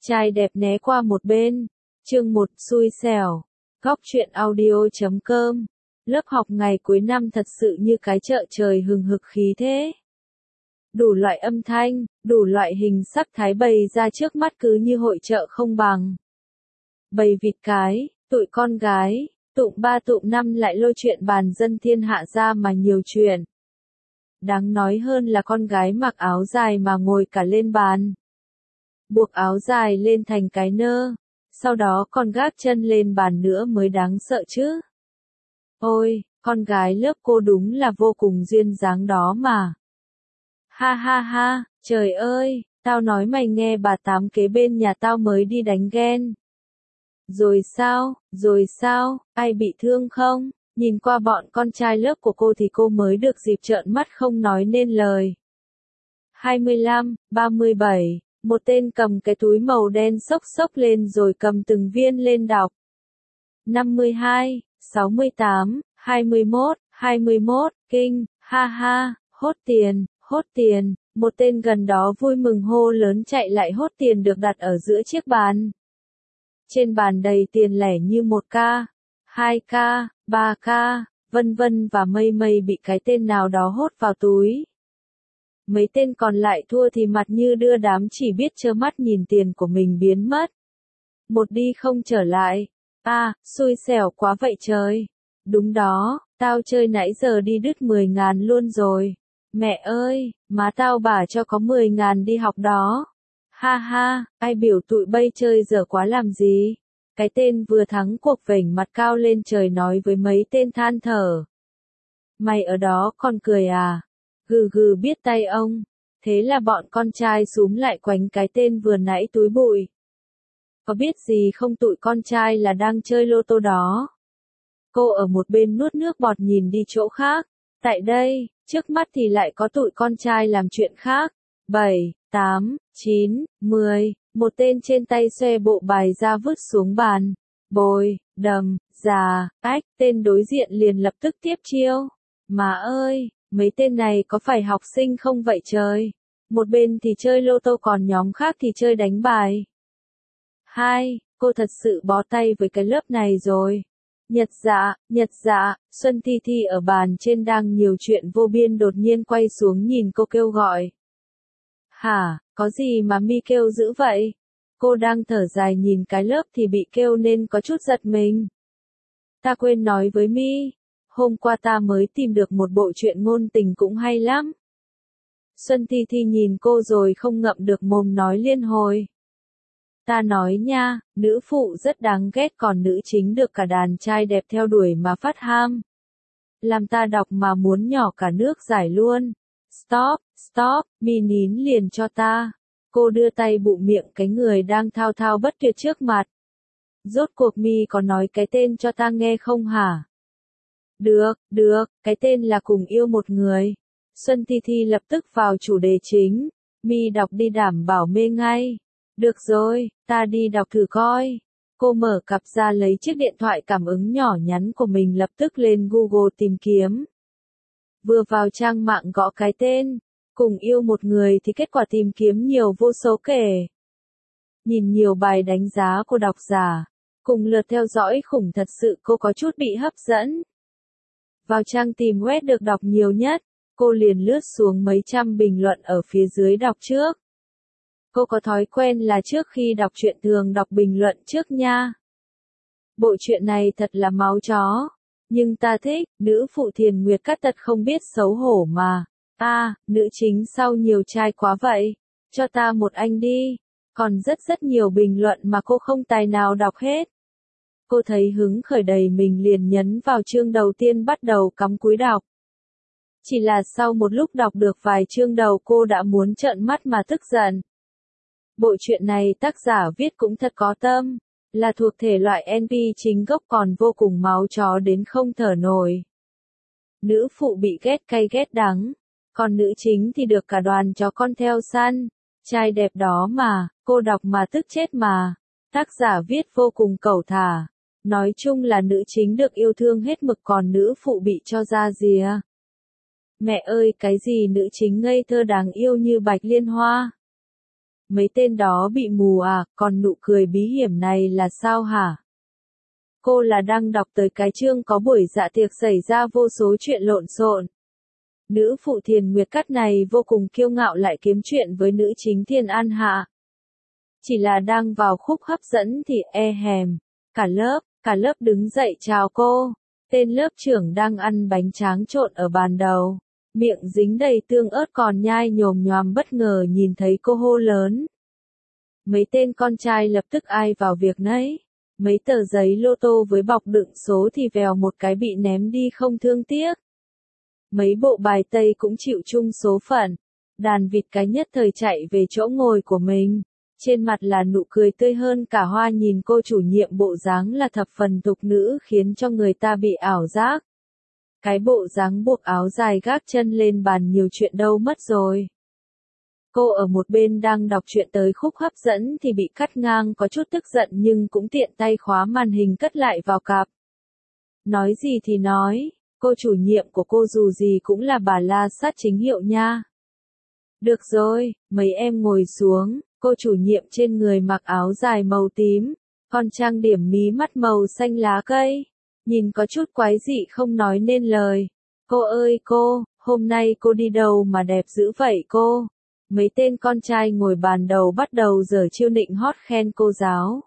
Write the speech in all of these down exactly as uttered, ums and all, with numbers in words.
Trai đẹp né qua một bên. Chương một xui xẻo. Góc truyện audio chấm com. Lớp học ngày cuối năm thật sự như cái chợ trời hừng hực khí thế. Đủ loại âm thanh, đủ loại hình sắc thái bày ra trước mắt cứ như hội chợ không bằng. Bầy vịt cái, tụi con gái, tụm ba tụm năm lại lôi chuyện bàn dân thiên hạ ra mà nhiều chuyện. Đáng nói hơn là con gái mặc áo dài mà ngồi cả lên bàn. Buộc áo dài lên thành cái nơ, sau đó còn gác chân lên bàn nữa mới đáng sợ chứ. Ôi, con gái lớp cô đúng là vô cùng duyên dáng đó mà. Ha ha ha, trời ơi, tao nói mày nghe bà tám kế bên nhà tao mới đi đánh ghen. Rồi sao, rồi sao, ai bị thương không? Nhìn qua bọn con trai lớp của cô thì cô mới được dịp trợn mắt không nói nên lời. hai mươi lăm, ba mươi bảy, một tên cầm cái túi màu đen xốc xốc lên rồi cầm từng viên lên đọc. năm mươi hai, sáu mươi tám, hai mươi mốt, hai mươi mốt, kinh, ha ha, hốt tiền, hốt tiền, một tên gần đó vui mừng hô lớn chạy lại hốt tiền được đặt ở giữa chiếc bàn. Trên bàn đầy tiền lẻ như một ca, hai ca, ba ca, vân vân và mây mây bị cái tên nào đó hốt vào túi. Mấy tên còn lại thua thì mặt như đưa đám chỉ biết trơ mắt nhìn tiền của mình biến mất. Một đi không trở lại. À, xui xẻo quá vậy trời. Đúng đó, tao chơi nãy giờ đi đứt mười ngàn luôn rồi. Mẹ ơi, má tao bảo cho có mười ngàn đi học đó. Ha ha, ai biểu tụi bay chơi dở quá làm gì. Cái tên vừa thắng cuộc vểnh mặt cao lên trời nói với mấy tên than thở. Mày ở đó còn cười à? Gừ gừ biết tay ông. Thế là bọn con trai xúm lại quánh cái tên vừa nãy túi bụi. Có biết gì không, tụi con trai là đang chơi lô tô đó. Cô ở một bên nuốt nước bọt nhìn đi chỗ khác. Tại đây, trước mắt thì lại có tụi con trai làm chuyện khác. bảy, tám, chín, mười, một tên trên tay xoe bộ bài ra vứt xuống bàn. Bồi, đầm, già, ách, tên đối diện liền lập tức tiếp chiêu. Má ơi, mấy tên này có phải học sinh không vậy trời? Một bên thì chơi lô tô còn nhóm khác thì chơi đánh bài. Hai, cô thật sự bó tay với cái lớp này rồi. Nhật dạ, Nhật dạ, Xuân Thi Thi ở bàn trên đang nhiều chuyện vô biên đột nhiên quay xuống nhìn cô kêu gọi. Hả, có gì mà mi kêu dữ vậy? Cô đang thở dài nhìn cái lớp thì bị kêu nên có chút giật mình. Ta quên nói với mi, hôm qua ta mới tìm được một bộ truyện ngôn tình cũng hay lắm. Xuân Thi Thi nhìn cô rồi không ngậm được mồm nói liên hồi. Ta nói nha, nữ phụ rất đáng ghét còn nữ chính được cả đàn trai đẹp theo đuổi mà phát ham. Làm ta đọc mà muốn nhỏ cả nước giải luôn. Stop, stop, mi nín liền cho ta. Cô đưa tay bụm miệng cái người đang thao thao bất tuyệt trước mặt. Rốt cuộc mi có nói cái tên cho ta nghe không hả? Được, được, cái tên là Cùng Yêu Một Người. Xuân Thi Thi lập tức vào chủ đề chính. Mi đọc đi đảm bảo mê ngay. Được rồi, ta đi đọc thử coi. Cô mở cặp ra lấy chiếc điện thoại cảm ứng nhỏ nhắn của mình lập tức lên Google tìm kiếm. Vừa vào trang mạng gõ cái tên, Cùng Yêu Một Người thì kết quả tìm kiếm nhiều vô số kể. Nhìn nhiều bài đánh giá của độc giả, cùng lượt theo dõi khủng thật sự cô có chút bị hấp dẫn. Vào trang tìm web được đọc nhiều nhất, cô liền lướt xuống mấy trăm bình luận ở phía dưới đọc trước. Cô có thói quen là trước khi đọc truyện thường đọc bình luận trước nha. Bộ truyện này thật là máu chó. Nhưng ta thích, nữ phụ Thiền Nguyệt Cát Tật không biết xấu hổ mà. À, nữ chính sao nhiều trai quá vậy? Cho ta một anh đi. Còn rất rất nhiều bình luận mà cô không tài nào đọc hết. Cô thấy hứng khởi đầy mình liền nhấn vào chương đầu tiên bắt đầu cắm cúi đọc. Chỉ là sau một lúc đọc được vài chương đầu cô đã muốn trợn mắt mà tức giận. Bộ truyện này tác giả viết cũng thật có tâm, là thuộc thể loại en pê chính gốc còn vô cùng máu chó đến không thở nổi. Nữ phụ bị ghét cay ghét đắng, còn nữ chính thì được cả đoàn chó con theo săn. Trai đẹp đó mà, cô đọc mà tức chết mà. Tác giả viết vô cùng cẩu thả. Nói chung là nữ chính được yêu thương hết mực còn nữ phụ bị cho ra rìa. Mẹ ơi, cái gì nữ chính ngây thơ đáng yêu như Bạch Liên Hoa. Mấy tên đó bị mù à, còn nụ cười bí hiểm này là sao hả? Cô là đang đọc tới cái chương có buổi dạ tiệc xảy ra vô số chuyện lộn xộn. Nữ phụ Thiền Nguyệt Cắt này vô cùng kiêu ngạo lại kiếm chuyện với nữ chính Thiền An Hạ. Chỉ là đang vào khúc hấp dẫn thì e hèm, cả lớp, cả lớp đứng dậy chào cô. Tên lớp trưởng đang ăn bánh tráng trộn ở bàn đầu, miệng dính đầy tương ớt còn nhai nhồm nhoàm bất ngờ nhìn thấy cô hô lớn. Mấy tên con trai lập tức ai vào việc nấy. Mấy tờ giấy lô tô với bọc đựng số thì vèo một cái bị ném đi không thương tiếc. Mấy bộ bài tây cũng chịu chung số phận. Đàn vịt cái nhất thời chạy về chỗ ngồi của mình. Trên mặt là nụ cười tươi hơn cả hoa nhìn cô chủ nhiệm bộ dáng là thập phần tục nữ khiến cho người ta bị ảo giác. Cái bộ dáng buộc áo dài gác chân lên bàn nhiều chuyện đâu mất rồi. Cô ở một bên đang đọc truyện tới khúc hấp dẫn thì bị cắt ngang có chút tức giận nhưng cũng tiện tay khóa màn hình cất lại vào cặp. Nói gì thì nói, cô chủ nhiệm của cô dù gì cũng là bà la sát chính hiệu nha. Được rồi, mấy em ngồi xuống, cô chủ nhiệm trên người mặc áo dài màu tím, còn trang điểm mí mắt màu xanh lá cây. Nhìn có chút quái dị không nói nên lời. Cô ơi cô, hôm nay cô đi đâu mà đẹp dữ vậy cô? Mấy tên con trai ngồi bàn đầu bắt đầu giở chiêu nịnh hót khen cô giáo.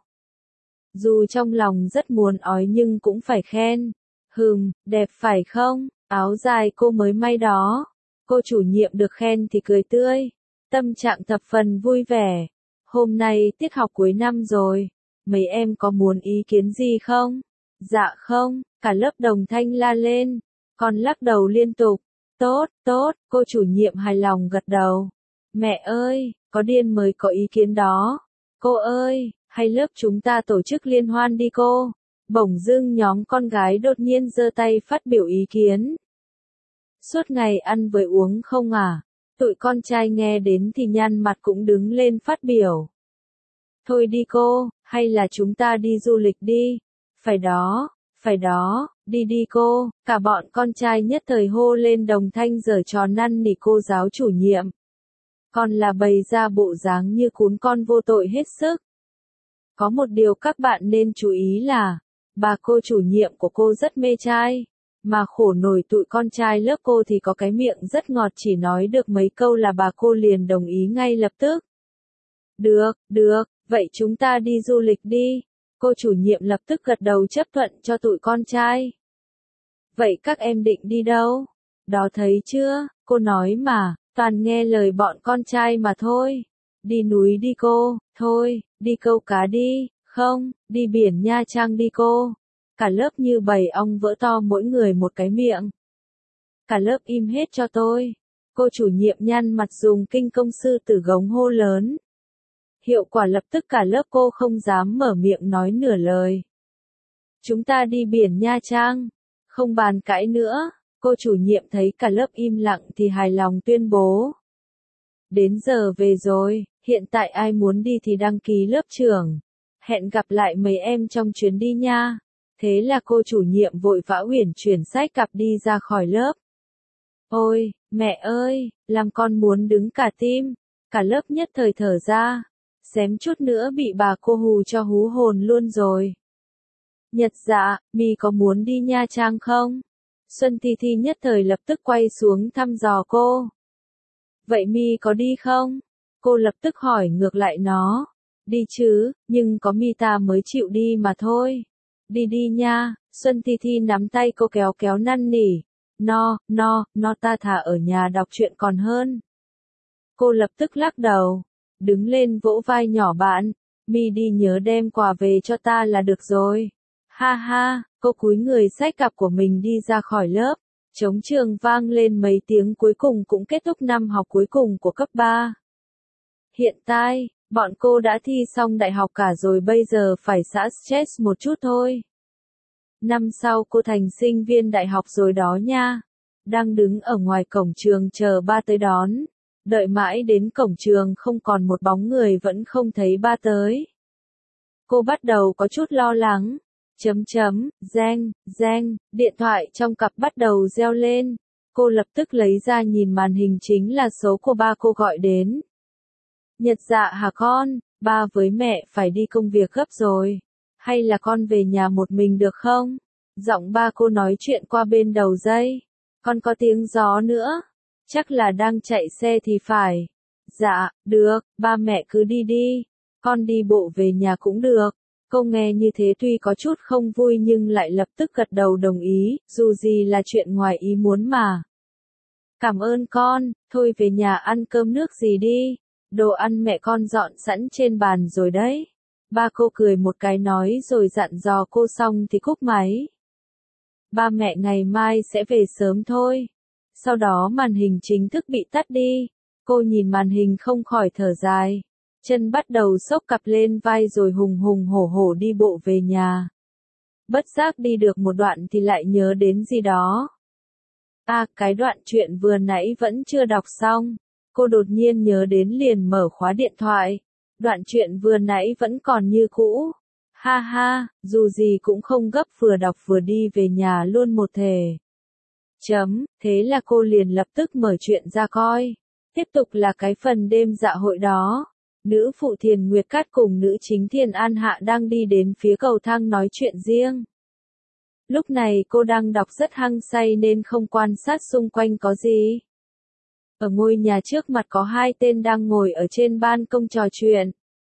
Dù trong lòng rất muốn ói nhưng cũng phải khen. Hừm, đẹp phải không? Áo dài cô mới may đó. Cô chủ nhiệm được khen thì cười tươi. Tâm trạng thập phần vui vẻ. Hôm nay tiết học cuối năm rồi. Mấy em có muốn ý kiến gì không? Dạ không, cả lớp đồng thanh la lên. Còn lắc đầu liên tục. Tốt, tốt, cô chủ nhiệm hài lòng gật đầu. Mẹ ơi, có điên mới có ý kiến đó. Cô ơi, hay lớp chúng ta tổ chức liên hoan đi cô. Bỗng dưng nhóm con gái đột nhiên giơ tay phát biểu ý kiến. Suốt ngày ăn với uống không à? Tụi con trai nghe đến thì nhăn mặt cũng đứng lên phát biểu. Thôi đi cô, hay là chúng ta đi du lịch đi. Phải đó, phải đó, đi đi cô. Cả bọn con trai nhất thời hô lên đồng thanh giở trò năn nỉ cô giáo chủ nhiệm. Còn là bày ra bộ dáng như cún con vô tội hết sức. Có một điều các bạn nên chú ý là, bà cô chủ nhiệm của cô rất mê trai, mà khổ nổi tụi con trai lớp cô thì có cái miệng rất ngọt chỉ nói được mấy câu là bà cô liền đồng ý ngay lập tức. Được, được, vậy chúng ta đi du lịch đi. Cô chủ nhiệm lập tức gật đầu chấp thuận cho tụi con trai. Vậy các em định đi đâu? Đó thấy chưa, cô nói mà. Toàn nghe lời bọn con trai mà thôi. Đi núi đi cô, thôi, đi câu cá đi, không, đi biển Nha Trang đi cô. Cả lớp như bầy ong vỡ to mỗi người một cái miệng. Cả lớp im hết cho tôi. Cô chủ nhiệm nhăn mặt dùng kinh công sư tử gống hô lớn. Hiệu quả lập tức cả lớp cô không dám mở miệng nói nửa lời. Chúng ta đi biển Nha Trang. Không bàn cãi nữa. Cô chủ nhiệm thấy cả lớp im lặng thì hài lòng tuyên bố. Đến giờ về rồi, hiện tại ai muốn đi thì đăng ký lớp trưởng. Hẹn gặp lại mấy em trong chuyến đi nha. Thế là cô chủ nhiệm vội vã uyển chuyển sách cặp đi ra khỏi lớp. Ôi, mẹ ơi, làm con muốn đứng cả tim. Cả lớp nhất thời thở ra. Xém chút nữa bị bà cô hù cho hú hồn luôn rồi. Nhật dạ, mi có muốn đi Nha Trang không? Xuân Thi Thi nhất thời lập tức quay xuống thăm dò cô. Vậy mi có đi không? Cô lập tức hỏi ngược lại nó. Đi chứ, nhưng có mi ta mới chịu đi mà thôi. Đi đi nha, Xuân Thi Thi nắm tay cô kéo kéo năn nỉ. No, no, no ta thà ở nhà đọc truyện còn hơn. Cô lập tức lắc đầu. Đứng lên vỗ vai nhỏ bạn. Mi đi nhớ đem quà về cho ta là được rồi. Ha ha, cô cúi người xách cặp của mình đi ra khỏi lớp. Trống trường vang lên mấy tiếng cuối cùng cũng kết thúc năm học cuối cùng của cấp ba. Hiện tại, bọn cô đã thi xong đại học cả rồi bây giờ phải xả stress một chút thôi. Năm sau cô thành sinh viên đại học rồi đó nha. Đang đứng ở ngoài cổng trường chờ ba tới đón. Đợi mãi đến cổng trường không còn một bóng người vẫn không thấy ba tới. Cô bắt đầu có chút lo lắng. Chấm chấm, reng, reng, điện thoại trong cặp bắt đầu reo lên. Cô lập tức lấy ra nhìn màn hình chính là số của ba cô gọi đến. Nhật Dạ hả con, ba với mẹ phải đi công việc gấp rồi. Hay là con về nhà một mình được không? Giọng ba cô nói chuyện qua bên đầu dây. Con có tiếng gió nữa. Chắc là đang chạy xe thì phải. Dạ, được, ba mẹ cứ đi đi. Con đi bộ về nhà cũng được. Cô nghe như thế tuy có chút không vui nhưng lại lập tức gật đầu đồng ý, dù gì là chuyện ngoài ý muốn mà. Cảm ơn con, thôi về nhà ăn cơm nước gì đi. Đồ ăn mẹ con dọn sẵn trên bàn rồi đấy. Ba cô cười một cái nói rồi dặn dò cô xong thì cúp máy. Ba mẹ ngày mai sẽ về sớm thôi. Sau đó màn hình chính thức bị tắt đi. Cô nhìn màn hình không khỏi thở dài. Chân bắt đầu xốc cặp lên vai rồi hùng hùng hổ hổ đi bộ về nhà. Bất giác đi được một đoạn thì lại nhớ đến gì đó. À, cái đoạn chuyện vừa nãy vẫn chưa đọc xong. Cô đột nhiên nhớ đến liền mở khóa điện thoại. Đoạn chuyện vừa nãy vẫn còn như cũ. Ha ha, dù gì cũng không gấp, vừa đọc vừa đi về nhà luôn một thể. Chấm, thế là cô liền lập tức mở chuyện ra coi. Tiếp tục là cái phần đêm dạ hội đó. Nữ phụ Thiền Nguyệt Cát cùng nữ chính Thiền An Hạ đang đi đến phía cầu thang nói chuyện riêng. Lúc này cô đang đọc rất hăng say nên không quan sát xung quanh có gì. Ở ngôi nhà trước mặt có hai tên đang ngồi ở trên ban công trò chuyện.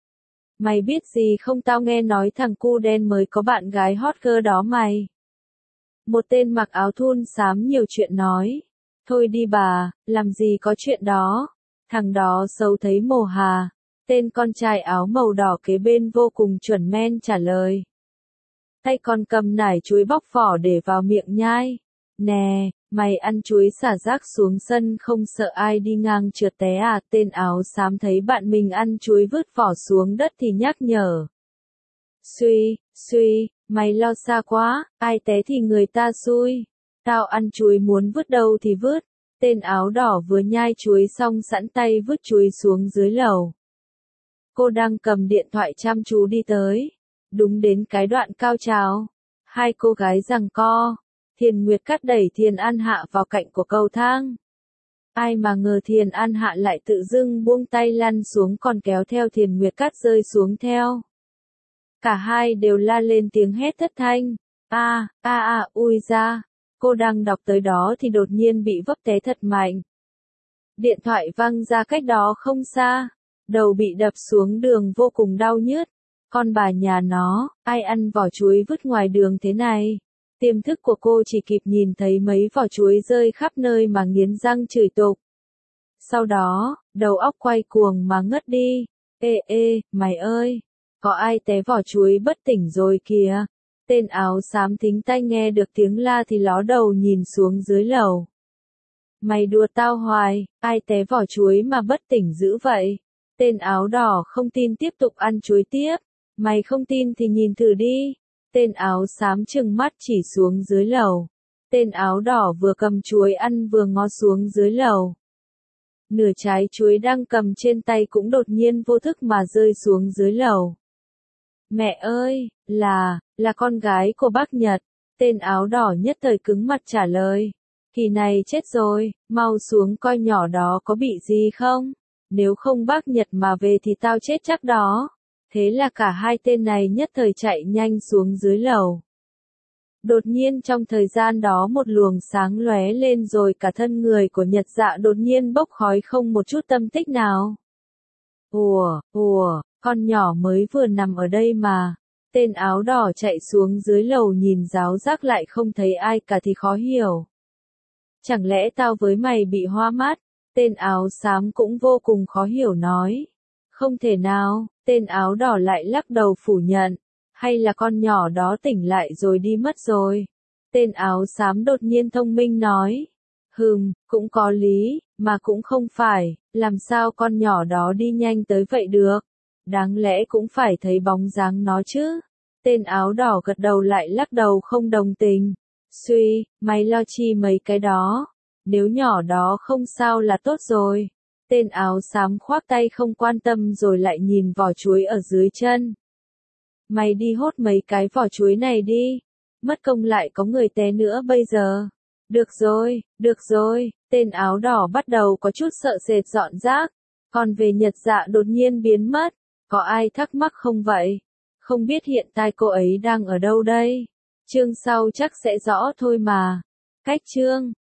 Mày biết gì không, tao nghe nói thằng cu đen mới có bạn gái hot girl đó mày. Một tên mặc áo thun xám nhiều chuyện nói. Thôi đi bà, làm gì có chuyện đó. Thằng đó xấu thấy mồ hà. Tên con trai áo màu đỏ kế bên vô cùng chuẩn men trả lời. Tay còn cầm nải chuối bóc vỏ để vào miệng nhai. Nè, mày ăn chuối xả rác xuống sân không sợ ai đi ngang trượt té à? Tên áo xám thấy bạn mình ăn chuối vứt vỏ xuống đất thì nhắc nhở. Suy, suy, mày lo xa quá, ai té thì người ta xui. Tao ăn chuối muốn vứt đâu thì vứt. Tên áo đỏ vừa nhai chuối xong sẵn tay vứt chuối xuống dưới lầu. Cô đang cầm điện thoại chăm chú đi tới. Đúng đến cái đoạn cao trào. Hai cô gái giằng co. Thiền Nguyệt Cát đẩy Thiền An Hạ vào cạnh của cầu thang. Ai mà ngờ Thiền An Hạ lại tự dưng buông tay lăn xuống còn kéo theo Thiền Nguyệt Cát rơi xuống theo. Cả hai đều la lên tiếng hét thất thanh. A, a a, ui ra. Cô đang đọc tới đó thì đột nhiên bị vấp té thật mạnh. Điện thoại văng ra cách đó không xa. Đầu bị đập xuống đường vô cùng đau nhức. Con bà nhà nó, ai ăn vỏ chuối vứt ngoài đường thế này? Tiềm thức của cô chỉ kịp nhìn thấy mấy vỏ chuối rơi khắp nơi mà nghiến răng chửi tục. Sau đó, đầu óc quay cuồng mà ngất đi. Ê ê, mày ơi, có ai té vỏ chuối bất tỉnh rồi kìa. Tên áo xám thính tai nghe được tiếng la thì ló đầu nhìn xuống dưới lầu. Mày đùa tao hoài, ai té vỏ chuối mà bất tỉnh dữ vậy? Tên áo đỏ không tin tiếp tục ăn chuối tiếp. Mày không tin thì nhìn thử đi. Tên áo xám trừng mắt chỉ xuống dưới lầu. Tên áo đỏ vừa cầm chuối ăn vừa ngó xuống dưới lầu. Nửa trái chuối đang cầm trên tay cũng đột nhiên vô thức mà rơi xuống dưới lầu. Mẹ ơi, là, là con gái của bác Nhật. Tên áo đỏ nhất thời cứng mặt trả lời. Kỳ này chết rồi, mau xuống coi nhỏ đó có bị gì không. Nếu không bác Nhật mà về thì tao chết chắc đó. Thế là cả hai tên này nhất thời chạy nhanh xuống dưới lầu. Đột nhiên trong thời gian đó một luồng sáng lóe lên rồi cả thân người của Nhật Dạ đột nhiên bốc khói không một chút tâm tích nào. Ủa, ủa, con nhỏ mới vừa nằm ở đây mà. Tên áo đỏ chạy xuống dưới lầu nhìn ráo rác lại không thấy ai cả thì khó hiểu. Chẳng lẽ tao với mày bị hoa mắt? Tên áo xám cũng vô cùng khó hiểu nói. Không thể nào, tên áo đỏ lại lắc đầu phủ nhận. Hay là con nhỏ đó tỉnh lại rồi đi mất rồi. Tên áo xám đột nhiên thông minh nói. Hừm, cũng có lý, mà cũng không phải, làm sao con nhỏ đó đi nhanh tới vậy được. Đáng lẽ cũng phải thấy bóng dáng nó chứ. Tên áo đỏ gật đầu lại lắc đầu không đồng tình. Suy, mày lo chi mấy cái đó. Nếu nhỏ đó không sao là tốt rồi. Tên áo xám khoác tay không quan tâm rồi lại nhìn vỏ chuối ở dưới chân. Mày đi hốt mấy cái vỏ chuối này đi. Mất công lại có người té nữa bây giờ. Được rồi, được rồi, tên áo đỏ bắt đầu có chút sợ sệt dọn rác. Còn về Nhật Dạ đột nhiên biến mất, có ai thắc mắc không vậy? Không biết hiện tại cô ấy đang ở đâu đây? Chương sau chắc sẽ rõ thôi mà. Cách chương